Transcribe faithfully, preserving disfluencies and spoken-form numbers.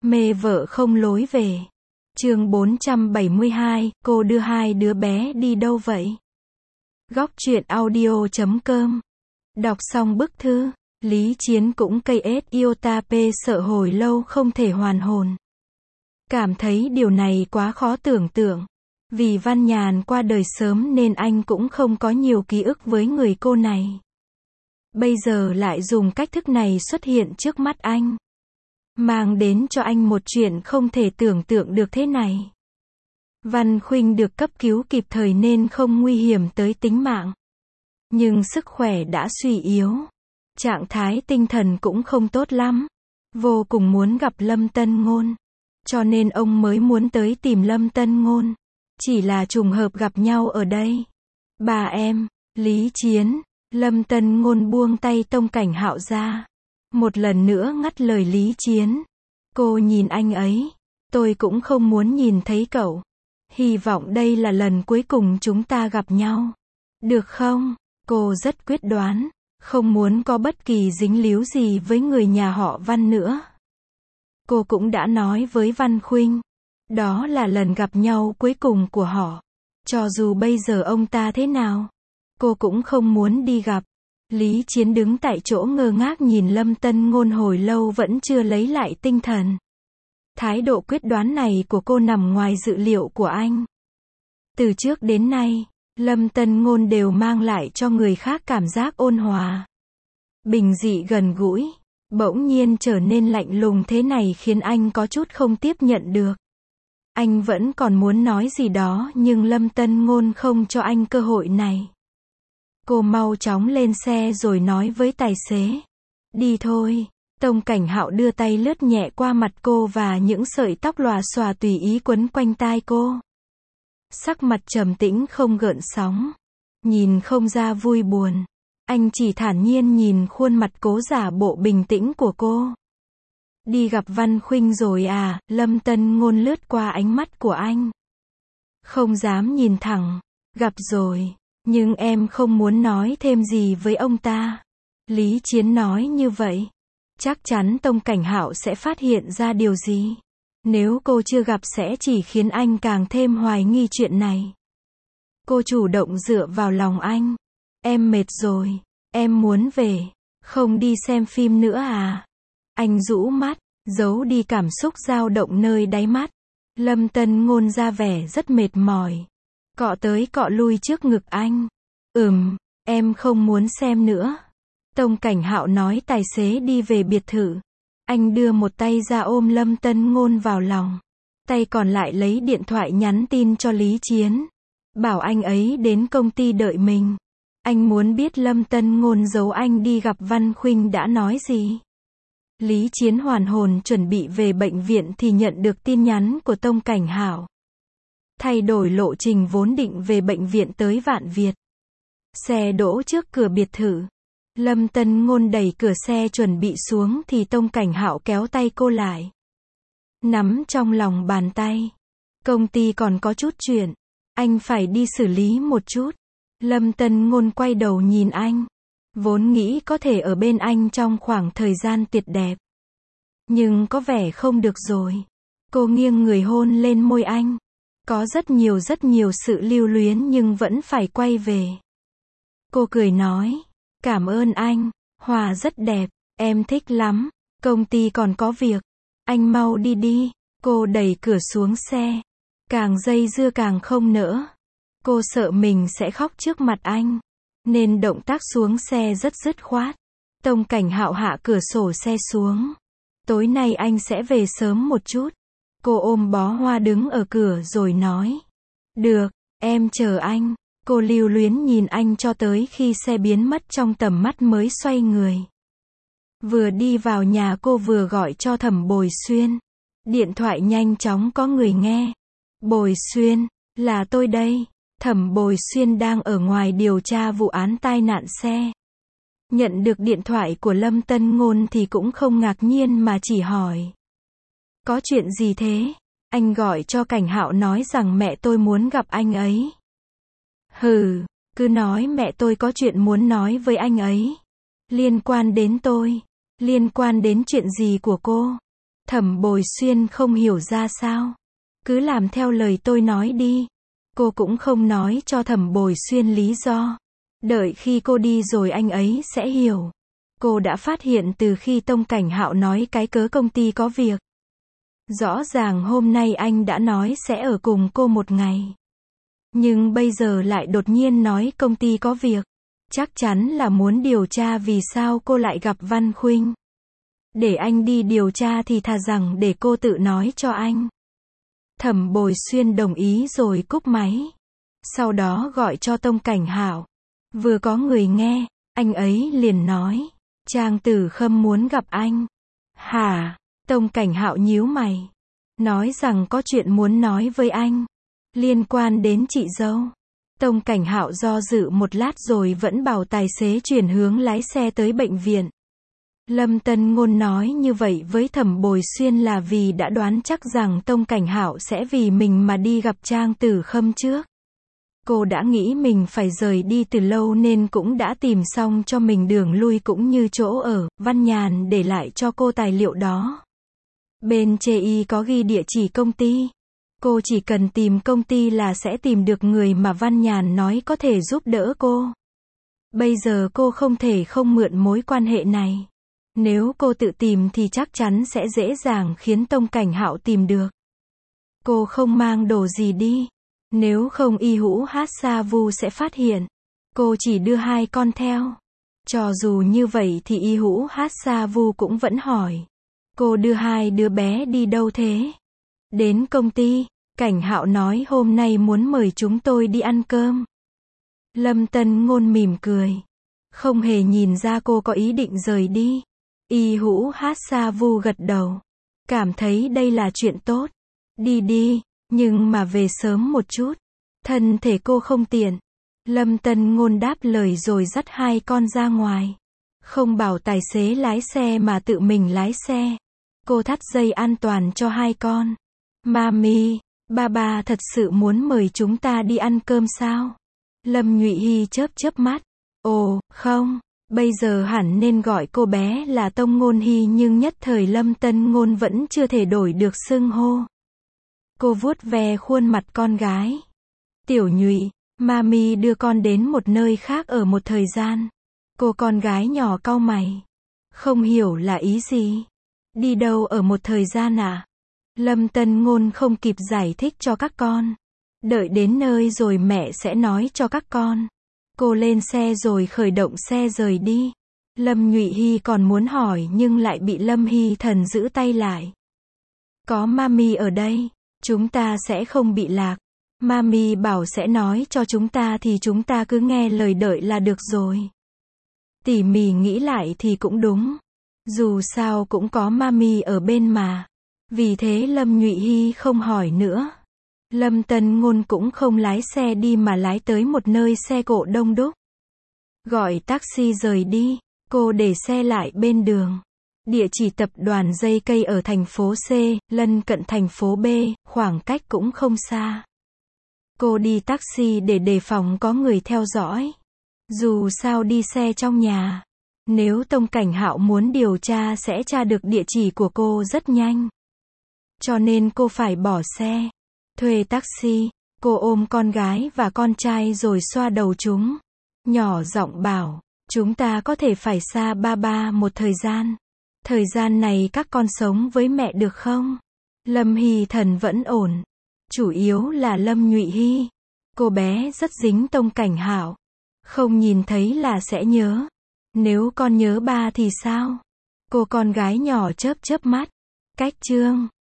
Mê vợ không lối về. Chương bốn trăm bảy mươi hai, cô đưa hai đứa bé đi đâu vậy? Góc truyện audio chấm com. Đọc xong bức thư, Lý Chiến cũng cây ết iota p sợ hồi lâu không thể hoàn hồn. Cảm thấy điều này quá khó tưởng tượng. Vì Văn Nhàn qua đời sớm nên anh cũng không có nhiều ký ức với người cô này. Bây giờ lại dùng cách thức này xuất hiện trước mắt anh. Mang đến cho anh một chuyện không thể tưởng tượng được thế này. Văn Khuynh được cấp cứu kịp thời nên không nguy hiểm tới tính mạng. Nhưng sức khỏe đã suy yếu. Trạng thái tinh thần cũng không tốt lắm. Vô cùng muốn gặp Lâm Tân Ngôn. Cho nên ông mới muốn tới tìm Lâm Tân Ngôn. Chỉ là trùng hợp gặp nhau ở đây. Bà em, Lý Chiến, Lâm Tân Ngôn buông tay Tông Cảnh Hạo ra. Một lần nữa ngắt lời Lý Chiến. Cô nhìn anh ấy. Tôi cũng không muốn nhìn thấy cậu. Hy vọng đây là lần cuối cùng chúng ta gặp nhau. Được không? Cô rất quyết đoán. Không muốn có bất kỳ dính líu gì với người nhà họ Văn nữa. Cô cũng đã nói với Văn Khuynh. Đó là lần gặp nhau cuối cùng của họ. Cho dù bây giờ ông ta thế nào, cô cũng không muốn đi gặp. Lý Chiến đứng tại chỗ ngơ ngác nhìn Lâm Tân Ngôn hồi lâu vẫn chưa lấy lại tinh thần. Thái độ quyết đoán này của cô nằm ngoài dự liệu của anh. Từ trước đến nay, Lâm Tân Ngôn đều mang lại cho người khác cảm giác ôn hòa, bình dị gần gũi. Bỗng nhiên trở nên lạnh lùng thế này khiến anh có chút không tiếp nhận được. Anh vẫn còn muốn nói gì đó nhưng Lâm Tân Ngôn không cho anh cơ hội này. Cô mau chóng lên xe rồi nói với tài xế. Đi thôi. Tông Cảnh Hạo đưa tay lướt nhẹ qua mặt cô và những sợi tóc lòa xòa tùy ý quấn quanh tai cô. Sắc mặt trầm tĩnh không gợn sóng. Nhìn không ra vui buồn. Anh chỉ thản nhiên nhìn khuôn mặt cố giả bộ bình tĩnh của cô. Đi gặp Văn Khuynh rồi à? Lâm Tân Ngôn lướt qua ánh mắt của anh. Không dám nhìn thẳng. Gặp rồi. Nhưng em không muốn nói thêm gì với ông ta. Lý Chiến nói như vậy. Chắc chắn Tông Cảnh Hạo sẽ phát hiện ra điều gì. Nếu cô chưa gặp sẽ chỉ khiến anh càng thêm hoài nghi chuyện này. Cô chủ động dựa vào lòng anh. Em mệt rồi. Em muốn về. Không đi xem phim nữa à? Anh rũ mắt, giấu đi cảm xúc dao động nơi đáy mắt. Lâm Tân Ngôn ra vẻ rất mệt mỏi. Cọ tới cọ lui trước ngực anh. Ừm, em không muốn xem nữa. Tông Cảnh Hạo nói tài xế đi về biệt thự. Anh đưa một tay ra ôm Lâm Tân Ngôn vào lòng. Tay còn lại lấy điện thoại nhắn tin cho Lý Chiến. Bảo anh ấy đến công ty đợi mình. Anh muốn biết Lâm Tân Ngôn giấu anh đi gặp Văn Khuynh đã nói gì. Lý Chiến hoàn hồn chuẩn bị về bệnh viện thì nhận được tin nhắn của Tông Cảnh Hạo. Thay đổi lộ trình vốn định về bệnh viện tới Vạn Việt. Xe đỗ trước cửa biệt thự. Lâm Tân Ngôn đẩy cửa xe chuẩn bị xuống thì Tông Cảnh Hạo kéo tay cô lại. Nắm trong lòng bàn tay. Công ty còn có chút chuyện. Anh phải đi xử lý một chút. Lâm Tân Ngôn quay đầu nhìn anh. Vốn nghĩ có thể ở bên anh trong khoảng thời gian tuyệt đẹp. Nhưng có vẻ không được rồi. Cô nghiêng người hôn lên môi anh. Có rất nhiều rất nhiều sự lưu luyến nhưng vẫn phải quay về. Cô cười nói. Cảm ơn anh. Hòa rất đẹp. Em thích lắm. Công ty còn có việc. Anh mau đi đi. Cô đẩy cửa xuống xe. Càng dây dưa càng không nỡ. Cô sợ mình sẽ khóc trước mặt anh. Nên động tác xuống xe rất dứt khoát. Tông Cảnh Hạo hạ cửa sổ xe xuống. Tối nay anh sẽ về sớm một chút. Cô ôm bó hoa đứng ở cửa rồi nói. Được, em chờ anh. Cô lưu luyến nhìn anh cho tới khi xe biến mất trong tầm mắt mới xoay người. Vừa đi vào nhà cô vừa gọi cho Thẩm Bồi Xuyên. Điện thoại nhanh chóng có người nghe. Bồi Xuyên, là tôi đây. Thẩm Bồi Xuyên đang ở ngoài điều tra vụ án tai nạn xe. Nhận được điện thoại của Lâm Tân Ngôn thì cũng không ngạc nhiên mà chỉ hỏi. Có chuyện gì thế? Anh gọi cho Cảnh Hạo nói rằng mẹ tôi muốn gặp anh ấy. Hừ, cứ nói mẹ tôi có chuyện muốn nói với anh ấy. Liên quan đến tôi. Liên quan đến chuyện gì của cô? Thẩm Bồi Xuyên không hiểu ra sao. Cứ làm theo lời tôi nói đi. Cô cũng không nói cho Thẩm Bồi Xuyên lý do. Đợi khi cô đi rồi anh ấy sẽ hiểu. Cô đã phát hiện từ khi Tông Cảnh Hạo nói cái cớ công ty có việc. Rõ ràng hôm nay anh đã nói sẽ ở cùng cô một ngày. Nhưng bây giờ lại đột nhiên nói công ty có việc. Chắc chắn là muốn điều tra vì sao cô lại gặp Văn Khuynh. Để anh đi điều tra thì thà rằng để cô tự nói cho anh. Thẩm Bồi Xuyên đồng ý rồi cúp máy. Sau đó gọi cho Tông Cảnh Hạo. Vừa có người nghe, anh ấy liền nói. Trang Tử Khâm muốn gặp anh. Hả? Tông Cảnh Hạo nhíu mày. Nói rằng có chuyện muốn nói với anh. Liên quan đến chị dâu. Tông Cảnh Hạo do dự một lát rồi vẫn bảo tài xế chuyển hướng lái xe tới bệnh viện. Lâm Tân Ngôn nói như vậy với Thẩm Bồi Xuyên là vì đã đoán chắc rằng Tông Cảnh Hạo sẽ vì mình mà đi gặp Trang Tử Khâm trước. Cô đã nghĩ mình phải rời đi từ lâu nên cũng đã tìm xong cho mình đường lui cũng như chỗ ở. Văn Nhàn để lại cho cô tài liệu đó. Bên chê y có ghi địa chỉ công ty. Cô chỉ cần tìm công ty là sẽ tìm được người mà Văn Nhàn nói có thể giúp đỡ cô. Bây giờ cô không thể không mượn mối quan hệ này. Nếu cô tự tìm thì chắc chắn sẽ dễ dàng khiến Tông Cảnh Hạo tìm được. Cô không mang đồ gì đi. Nếu không Y Hữu Hát Sa Vu sẽ phát hiện. Cô chỉ đưa hai con theo. Cho dù như vậy thì Y Hữu Hát Sa Vu cũng vẫn hỏi. Cô đưa hai đứa bé đi đâu thế? Đến công ty. Cảnh Hạo nói hôm nay muốn mời chúng tôi đi ăn cơm. Lâm Tân Ngôn mỉm cười. Không hề nhìn ra cô có ý định rời đi. Y Hữu Hát Sa Vu gật đầu. Cảm thấy đây là chuyện tốt. Đi đi, nhưng mà về sớm một chút. Thân thể cô không tiện. Lâm Tân Ngôn đáp lời rồi dắt hai con ra ngoài. Không bảo tài xế lái xe mà tự mình lái xe. Cô thắt dây an toàn cho hai con. Mami, ba ba thật sự muốn mời chúng ta đi ăn cơm sao? Lâm Nhụy Hy chớp chớp mắt. Ồ, không. Bây giờ hẳn nên gọi cô bé là Tông Ngôn Hy nhưng nhất thời Lâm Tân Ngôn vẫn chưa thể đổi được xưng hô. Cô vuốt ve khuôn mặt con gái. Tiểu Nhụy, Mami đưa con đến một nơi khác ở một thời gian. Cô con gái nhỏ cau mày. Không hiểu là ý gì. Đi đâu ở một thời gian à? Lâm Tân Ngôn không kịp giải thích cho các con. Đợi đến nơi rồi mẹ sẽ nói cho các con. Cô lên xe rồi khởi động xe rời đi. Lâm Nhụy Hy còn muốn hỏi nhưng lại bị Lâm Hy Thần giữ tay lại. Có Mami ở đây, chúng ta sẽ không bị lạc. Mami bảo sẽ nói cho chúng ta thì chúng ta cứ nghe lời đợi là được rồi. Tỉ mỉ nghĩ lại thì cũng đúng. Dù sao cũng có Mami ở bên mà. Vì thế Lâm Nhụy Hy không hỏi nữa. Lâm Tân Ngôn cũng không lái xe đi mà lái tới một nơi xe cộ đông đúc. Gọi taxi rời đi, cô để xe lại bên đường. Địa chỉ tập đoàn dây cây ở thành phố C, lân cận thành phố B, khoảng cách cũng không xa. Cô đi taxi để đề phòng có người theo dõi. Dù sao đi xe trong nhà. Nếu Tông Cảnh Hạo muốn điều tra sẽ tra được địa chỉ của cô rất nhanh. Cho nên cô phải bỏ xe. Thuê taxi, cô ôm con gái và con trai rồi xoa đầu chúng. Nhỏ giọng bảo, chúng ta có thể phải xa ba ba một thời gian. Thời gian này các con sống với mẹ được không? Lâm Hy Thần vẫn ổn. Chủ yếu là Lâm Nhụy Hy. Cô bé rất dính Tông Cảnh Hạo. Không nhìn thấy là sẽ nhớ. Nếu con nhớ ba thì sao? Cô con gái nhỏ chớp chớp mắt. Cách chương